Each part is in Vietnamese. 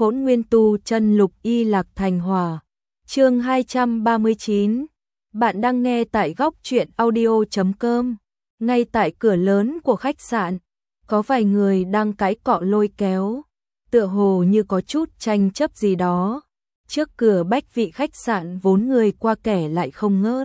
Hỗn Nguyên Tu Chân Lục Y Lạc Thành Hòa. Chương 239. Bạn đang nghe tại góc truyện audio.com. Ngay tại cửa lớn của khách sạn, có vài người đang cãi cọ lôi kéo, tựa hồ như có chút tranh chấp gì đó. Trước cửa bách vị khách sạn vốn người qua kẻ lại không ngớt.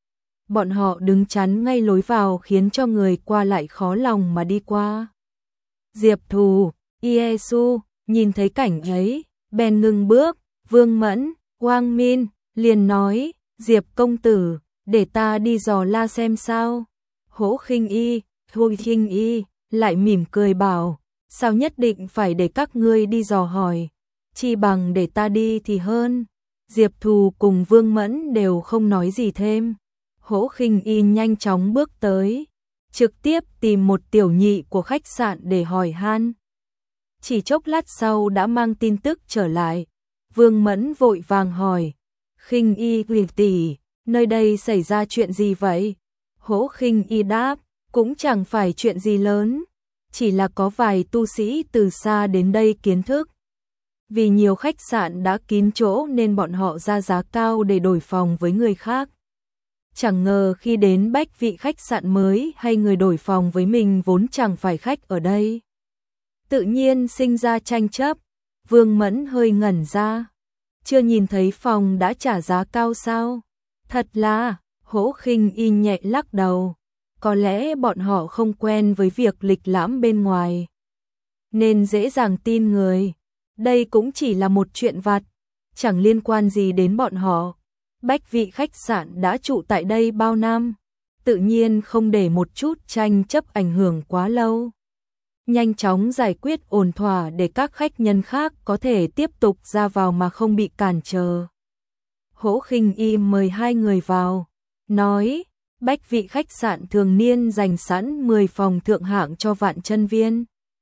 Bọn họ đứng chắn ngay lối vào khiến cho người qua lại khó lòng mà đi qua. Diệp Thù, Iesu nhìn thấy cảnh ấy, bèn ngừng bước. Vương Mẫn, Quang Min liền nói, Diệp công tử, để ta đi dò la xem sao. Hỗ Khinh Y, Thôi Khinh Y lại mỉm cười bảo, sao nhất định phải để các ngươi đi dò hỏi, chi bằng để ta đi thì hơn. Diệp Thù cùng Vương Mẫn đều không nói gì thêm. Hỗ Khinh Y nhanh chóng bước tới, trực tiếp tìm một tiểu nhị của khách sạn để hỏi han. Chỉ chốc lát sau đã mang tin tức trở lại. Vương Mẫn vội vàng hỏi, Khinh Y tỷ, nơi đây xảy ra chuyện gì vậy? Hỗ Khinh Y đáp, cũng chẳng phải chuyện gì lớn, chỉ là có vài tu sĩ từ xa đến đây kiến thức. Vì nhiều khách sạn đã kín chỗ nên bọn họ ra giá cao để đổi phòng với người khác. Chẳng ngờ khi đến bách vị khách sạn mới hay người đổi phòng với mình vốn chẳng phải khách ở đây. Tự nhiên sinh ra tranh chấp. Vương Mẫn hơi ngẩn ra. Chưa nhìn thấy phòng đã trả giá cao sao? Thật là, Hỗ Khinh Y nhẹ lắc đầu. Có lẽ bọn họ không quen với việc lịch lãm bên ngoài, nên dễ dàng tin người. Đây cũng chỉ là một chuyện vặt, chẳng liên quan gì đến bọn họ. Bách vị khách sạn đã trụ tại đây bao năm, tự nhiên không để một chút tranh chấp ảnh hưởng quá lâu. Nhanh chóng giải quyết ổn thỏa để các khách nhân khác có thể tiếp tục ra vào mà không bị cản trở. Hỗ Khinh Y mời hai người vào, nói, bách vị khách sạn thường niên dành sẵn 10 phòng thượng hạng cho Vạn Chân Viên.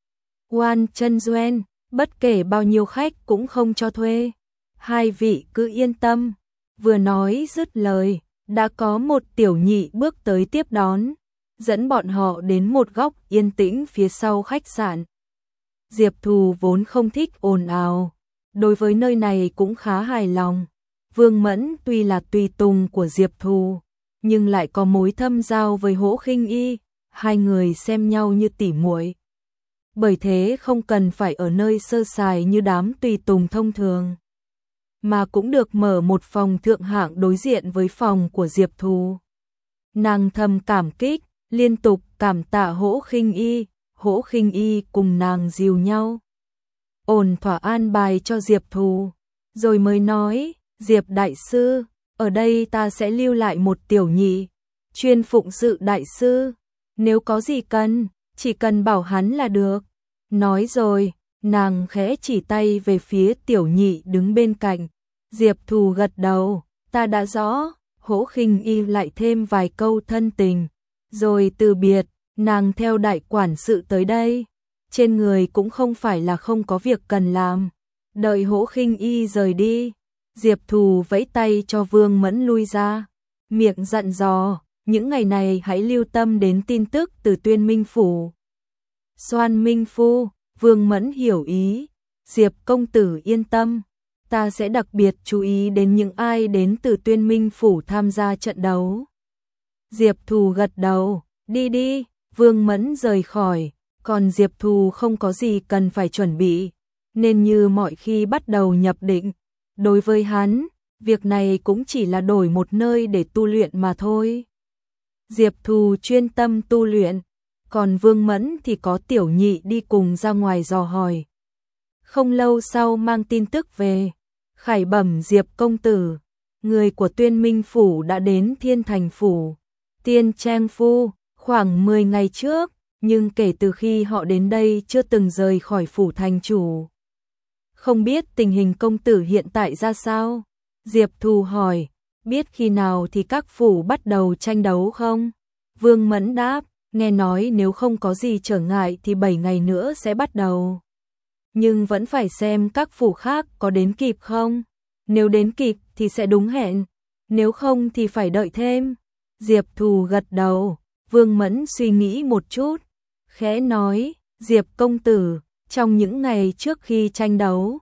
Quan Chân Duyên, bất kể bao nhiêu khách cũng không cho thuê. Hai vị cứ yên tâm. Vừa nói dứt lời, đã có một tiểu nhị bước tới tiếp đón, dẫn bọn họ đến một góc yên tĩnh phía sau khách sạn. Diệp Thù vốn không thích ồn ào, đối với nơi này cũng khá hài lòng. Vương Mẫn tuy là tùy tùng của Diệp Thù, nhưng lại có mối thâm giao với Hỗ Khinh Y, hai người xem nhau như tỉ muội. Bởi thế không cần phải ở nơi sơ sài như đám tùy tùng thông thường, mà cũng được mở một phòng thượng hạng đối diện với phòng của Diệp Thù. Nàng thầm cảm kích, liên tục cảm tạ Hỗ Khinh Y. Hỗ Khinh Y cùng nàng dìu nhau, ổn thỏa an bài cho Diệp Thù, rồi mới nói, Diệp đại sư, ở đây ta sẽ lưu lại một tiểu nhị, chuyên phụng sự đại sư, nếu có gì cần, chỉ cần bảo hắn là được. Nói rồi, nàng khẽ chỉ tay về phía tiểu nhị đứng bên cạnh. Diệp Thù gật đầu, ta đã rõ. Hỗ Khinh Y lại thêm vài câu thân tình, rồi từ biệt. Nàng theo đại quản sự tới đây, trên người cũng không phải là không có việc cần làm. Đợi Hỗ Khinh Y rời đi, Diệp Thù vẫy tay cho Vương Mẫn lui ra, miệng dặn dò, những ngày này hãy lưu tâm đến tin tức từ Tuyên Minh Phủ. Xoan Minh Phu. Vương Mẫn hiểu ý, Diệp công tử yên tâm, ta sẽ đặc biệt chú ý đến những ai đến từ Tuyên Minh Phủ tham gia trận đấu. Diệp Thù gật đầu, đi đi. Vương Mẫn rời khỏi, còn Diệp Thù không có gì cần phải chuẩn bị, nên như mọi khi bắt đầu nhập định. Đối với hắn, việc này cũng chỉ là đổi một nơi để tu luyện mà thôi. Diệp Thù chuyên tâm tu luyện, còn Vương Mẫn thì có tiểu nhị đi cùng ra ngoài dò hỏi. Không lâu sau mang tin tức về, khải bẩm Diệp công tử, người của Tuyên Minh Phủ đã đến Thiên Thành Phủ, Tiên Trang Phu, khoảng 10 ngày trước, nhưng kể từ khi họ đến đây chưa từng rời khỏi phủ thành chủ. Không biết tình hình công tử hiện tại ra sao? Diệp Thù hỏi, biết khi nào thì các phủ bắt đầu tranh đấu không? Vương Mẫn đáp, nghe nói nếu không có gì trở ngại thì 7 ngày nữa sẽ bắt đầu. Nhưng vẫn phải xem các phủ khác có đến kịp không? Nếu đến kịp thì sẽ đúng hẹn, nếu không thì phải đợi thêm. Diệp Thù gật đầu. Vương Mẫn suy nghĩ một chút, khẽ nói, Diệp công tử, trong những ngày trước khi tranh đấu,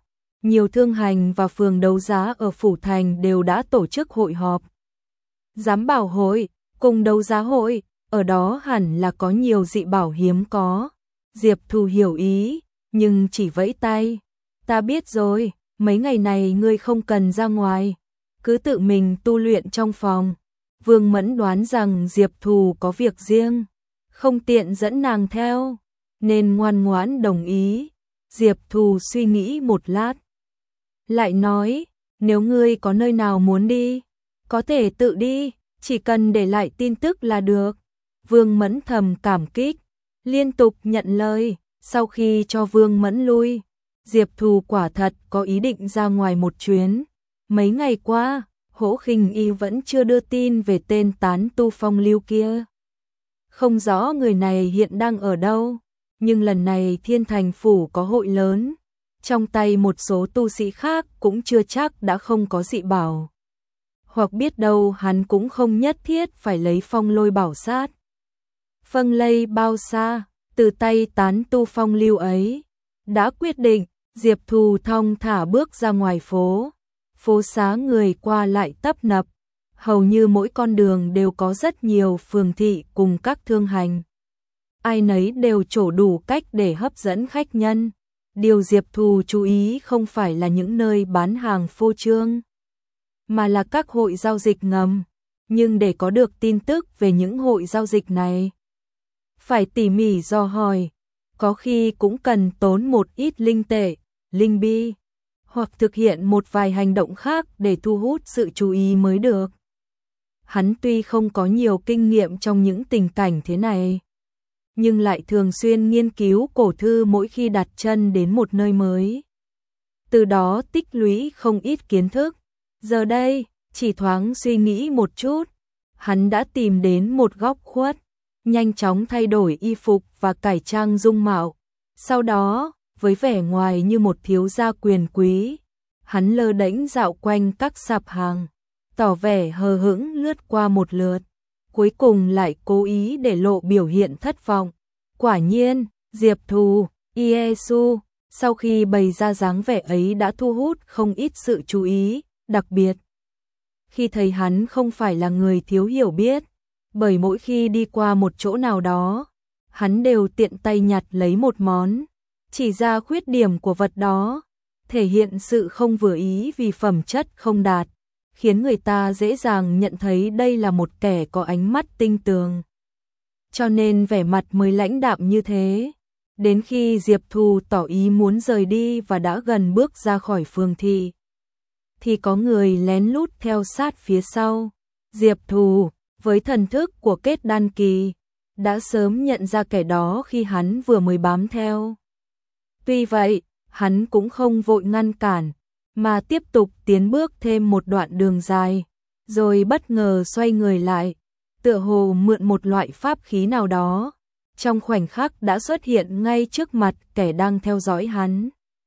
nhiều thương hành và phường đấu giá ở Phủ Thành đều đã tổ chức hội họp. Giám bảo hội, cùng đấu giá hội, ở đó hẳn là có nhiều dị bảo hiếm có. Diệp Thù hiểu ý, nhưng chỉ vẫy tay. Ta biết rồi, mấy ngày này ngươi không cần ra ngoài, cứ tự mình tu luyện trong phòng. Vương Mẫn đoán rằng Diệp Thù có việc riêng, không tiện dẫn nàng theo, nên ngoan ngoãn đồng ý. Diệp Thù suy nghĩ một lát, lại nói, nếu ngươi có nơi nào muốn đi, có thể tự đi, chỉ cần để lại tin tức là được. Vương Mẫn thầm cảm kích, liên tục nhận lời. Sau khi cho Vương Mẫn lui, Diệp Thù quả thật có ý định ra ngoài một chuyến. Mấy ngày qua, Hỗ Khinh Y vẫn chưa đưa tin về tên tán tu phong lưu kia. Không rõ người này hiện đang ở đâu, nhưng lần này Thiên Thành Phủ có hội lớn, trong tay một số tu sĩ khác cũng chưa chắc đã không có dị bảo. Hoặc biết đâu hắn cũng không nhất thiết phải lấy phong lôi bảo sát. Phân lây bao xa, từ tay tán tu phong lưu ấy. Đã quyết định, Diệp Thù thong thả bước ra ngoài phố. Phố xá người qua lại tấp nập, hầu như mỗi con đường đều có rất nhiều phường thị cùng các thương hành. Ai nấy đều trổ đủ cách để hấp dẫn khách nhân. Điều Diệp Thù chú ý không phải là những nơi bán hàng phô trương, mà là các hội giao dịch ngầm. Nhưng để có được tin tức về những hội giao dịch này, phải tỉ mỉ dò hỏi, có khi cũng cần tốn một ít linh tệ, linh bi, hoặc thực hiện một vài hành động khác để thu hút sự chú ý mới được. Hắn tuy không có nhiều kinh nghiệm trong những tình cảnh thế này, nhưng lại thường xuyên nghiên cứu cổ thư mỗi khi đặt chân đến một nơi mới. Từ đó tích lũy không ít kiến thức. Giờ đây, chỉ thoáng suy nghĩ một chút, hắn đã tìm đến một góc khuất, nhanh chóng thay đổi y phục và cải trang dung mạo. Sau đó, với vẻ ngoài như một thiếu gia quyền quý, hắn lơ đễnh dạo quanh các sạp hàng, tỏ vẻ hờ hững lướt qua một lượt, cuối cùng lại cố ý để lộ biểu hiện thất vọng. Quả nhiên, Diệp Thù, Iesu, sau khi bày ra dáng vẻ ấy đã thu hút không ít sự chú ý, đặc biệt khi thấy hắn không phải là người thiếu hiểu biết, bởi mỗi khi đi qua một chỗ nào đó, hắn đều tiện tay nhặt lấy một món, chỉ ra khuyết điểm của vật đó, thể hiện sự không vừa ý vì phẩm chất không đạt, khiến người ta dễ dàng nhận thấy đây là một kẻ có ánh mắt tinh tường. Cho nên vẻ mặt mới lãnh đạm như thế. Đến khi Diệp Thù tỏ ý muốn rời đi và đã gần bước ra khỏi phường thị, thì có người lén lút theo sát phía sau. Diệp Thù, với thần thức của kết đan kỳ, đã sớm nhận ra kẻ đó khi hắn vừa mới bám theo. Tuy vậy, hắn cũng không vội ngăn cản, mà tiếp tục tiến bước thêm một đoạn đường dài, rồi bất ngờ xoay người lại, tựa hồ mượn một loại pháp khí nào đó, trong khoảnh khắc đã xuất hiện ngay trước mặt kẻ đang theo dõi hắn.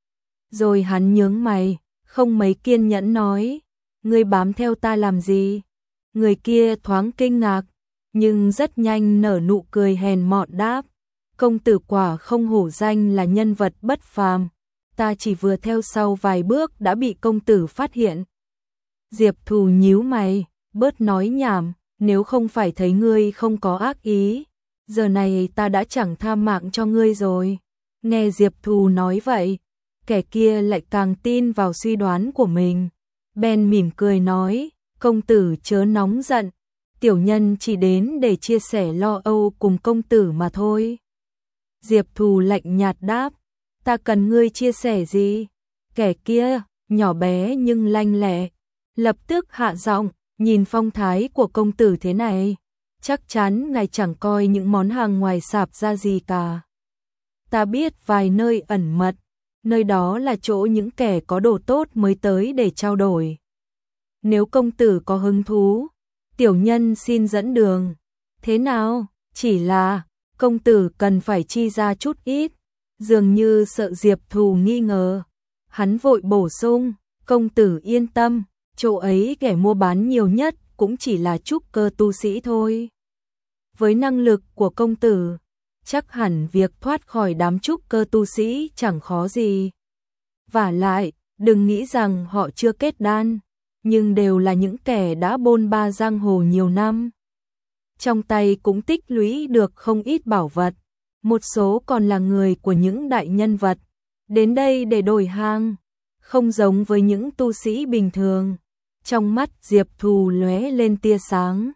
Rồi hắn nhướng mày, không mấy kiên nhẫn nói, ngươi bám theo ta làm gì? Người kia thoáng kinh ngạc, nhưng rất nhanh nở nụ cười hèn mọn đáp, công tử quả không hổ danh là nhân vật bất phàm, ta chỉ vừa theo sau vài bước đã bị công tử phát hiện. Diệp Thù nhíu mày, bớt nói nhảm, nếu không phải thấy ngươi không có ác ý, giờ này ta đã chẳng tha mạng cho ngươi rồi. Nghe Diệp Thù nói vậy, kẻ kia lại càng tin vào suy đoán của mình. Ben mỉm cười nói, công tử chớ nóng giận, tiểu nhân chỉ đến để chia sẻ lo âu cùng công tử mà thôi. Diệp Thù lạnh nhạt đáp, ta cần ngươi chia sẻ gì? Kẻ kia, nhỏ bé nhưng lanh lẹ, lập tức hạ giọng, nhìn phong thái của công tử thế này, chắc chắn ngài chẳng coi những món hàng ngoài sạp ra gì cả. Ta biết vài nơi ẩn mật, nơi đó là chỗ những kẻ có đồ tốt mới tới để trao đổi. Nếu công tử có hứng thú, tiểu nhân xin dẫn đường. Thế nào? Chỉ là công tử cần phải chi ra chút ít. Dường như sợ Diệp Thù nghi ngờ, hắn vội bổ sung, công tử yên tâm, chỗ ấy kẻ mua bán nhiều nhất cũng chỉ là trúc cơ tu sĩ thôi. Với năng lực của công tử, chắc hẳn việc thoát khỏi đám trúc cơ tu sĩ chẳng khó gì. Vả lại, Đừng nghĩ rằng họ chưa kết đan, nhưng đều là những kẻ đã bôn ba giang hồ nhiều năm. Trong tay cũng tích lũy được không ít bảo vật, một số còn là người của những đại nhân vật, đến đây để đổi hàng, không giống với những tu sĩ bình thường. Trong mắt Diệp Thù lóe lên tia sáng.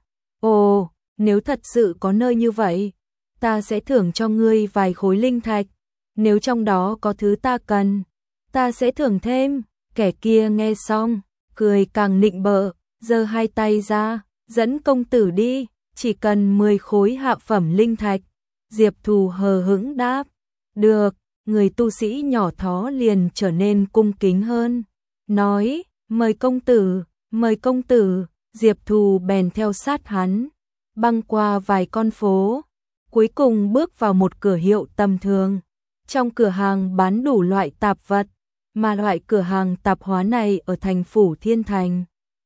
Ồ, nếu thật sự có nơi như vậy, ta sẽ thưởng cho ngươi vài khối linh thạch, nếu trong đó có thứ ta cần, ta sẽ thưởng thêm. Kẻ kia nghe xong, cười càng nịnh bợ, giơ hai tay ra, dẫn công tử đi, chỉ cần 10 khối hạ phẩm linh thạch. Diệp Thù hờ hững đáp, được, người tu sĩ nhỏ thó liền trở nên cung kính hơn, nói, mời công tử, mời công tử. Diệp Thù bèn theo sát hắn, băng qua vài con phố, cuối cùng bước vào một cửa hiệu tầm thường. Trong cửa hàng bán đủ loại tạp vật, mà loại cửa hàng tạp hóa này ở thành phủ Thiên Thành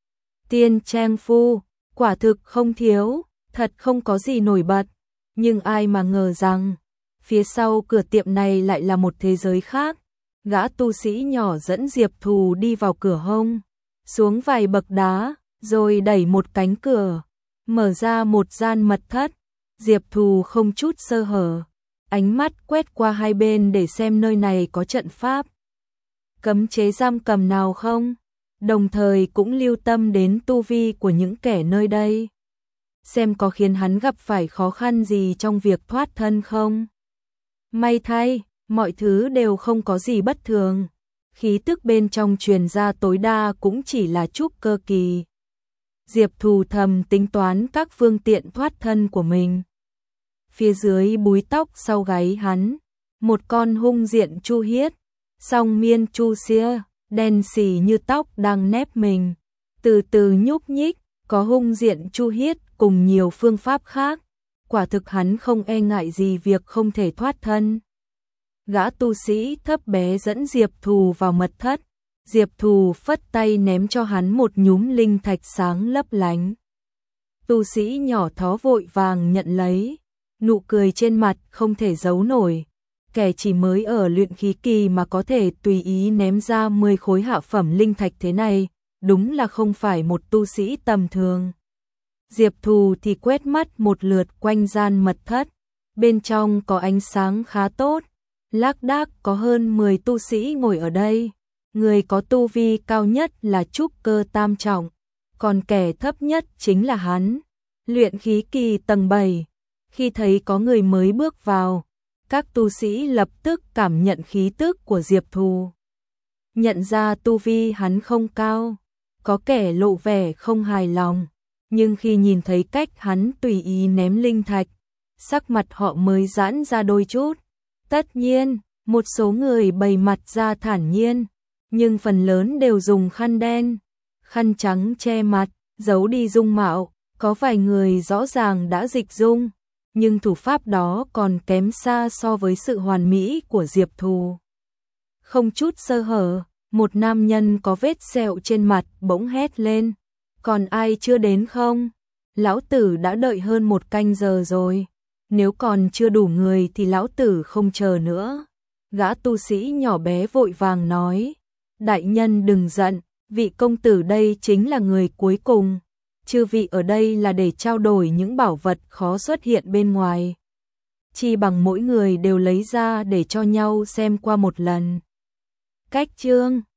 Tiên Trang Phu, quả thực không thiếu, thật không có gì nổi bật, nhưng ai mà ngờ rằng, phía sau cửa tiệm này lại là một thế giới khác. Gã tu sĩ nhỏ dẫn Diệp Thù đi vào cửa hông, xuống vài bậc đá, rồi đẩy một cánh cửa, mở ra một gian mật thất. Diệp Thù không chút sơ hở, ánh mắt quét qua hai bên để xem nơi này có trận pháp, cấm chế giam cầm nào không, đồng thời cũng lưu tâm đến tu vi của những kẻ nơi đây, xem có khiến hắn gặp phải khó khăn gì trong việc thoát thân không. May thay, mọi thứ đều không có gì bất thường, khí tức bên trong truyền ra tối đa cũng chỉ là trúc cơ kỳ. Diệp Thù thầm tính toán các phương tiện thoát thân của mình. Phía dưới búi tóc sau gáy hắn, một con hung diện chu hiết, song miên chu xia, đen xì như tóc đang nép mình, từ từ nhúc nhích, có hung diện chu hiết cùng nhiều phương pháp khác, quả thực hắn không e ngại gì việc không thể thoát thân. Gã tu sĩ thấp bé dẫn Diệp Thù vào mật thất, Diệp Thù phất tay ném cho hắn một nhúm linh thạch sáng lấp lánh. Tu sĩ nhỏ thó vội vàng nhận lấy, nụ cười trên mặt không thể giấu nổi. Kẻ chỉ mới ở luyện khí kỳ mà có thể tùy ý ném ra 10 khối hạ phẩm linh thạch thế này, đúng là không phải một tu sĩ tầm thường. Diệp Thù thì quét mắt một lượt quanh gian mật thất, bên trong có ánh sáng khá tốt, lác đác có hơn 10 tu sĩ ngồi ở đây. Người có tu vi cao nhất là trúc cơ tam trọng, còn kẻ thấp nhất chính là hắn, luyện khí kỳ tầng 7. Khi thấy có người mới bước vào, các tu sĩ lập tức cảm nhận khí tức của Diệp Thù. Nhận ra tu vi hắn không cao, có kẻ lộ vẻ không hài lòng, nhưng khi nhìn thấy cách hắn tùy ý ném linh thạch, sắc mặt họ mới giãn ra đôi chút. Tất nhiên, một số người bày mặt ra thản nhiên, nhưng phần lớn đều dùng khăn đen, khăn trắng che mặt, giấu đi dung mạo, có vài người rõ ràng đã dịch dung, nhưng thủ pháp đó còn kém xa so với sự hoàn mỹ của Diệp Thù. Không chút sơ hở, một nam nhân có vết sẹo trên mặt bỗng hét lên, còn ai chưa đến không? Lão tử đã đợi hơn 1 canh giờ rồi, nếu còn chưa đủ người thì lão tử không chờ nữa. Gã tu sĩ nhỏ bé vội vàng nói, đại nhân đừng giận, vị công tử đây chính là người cuối cùng, chư vị ở đây là để trao đổi những bảo vật khó xuất hiện bên ngoài, chi bằng mỗi người đều lấy ra để cho nhau xem qua một lần. Cách chương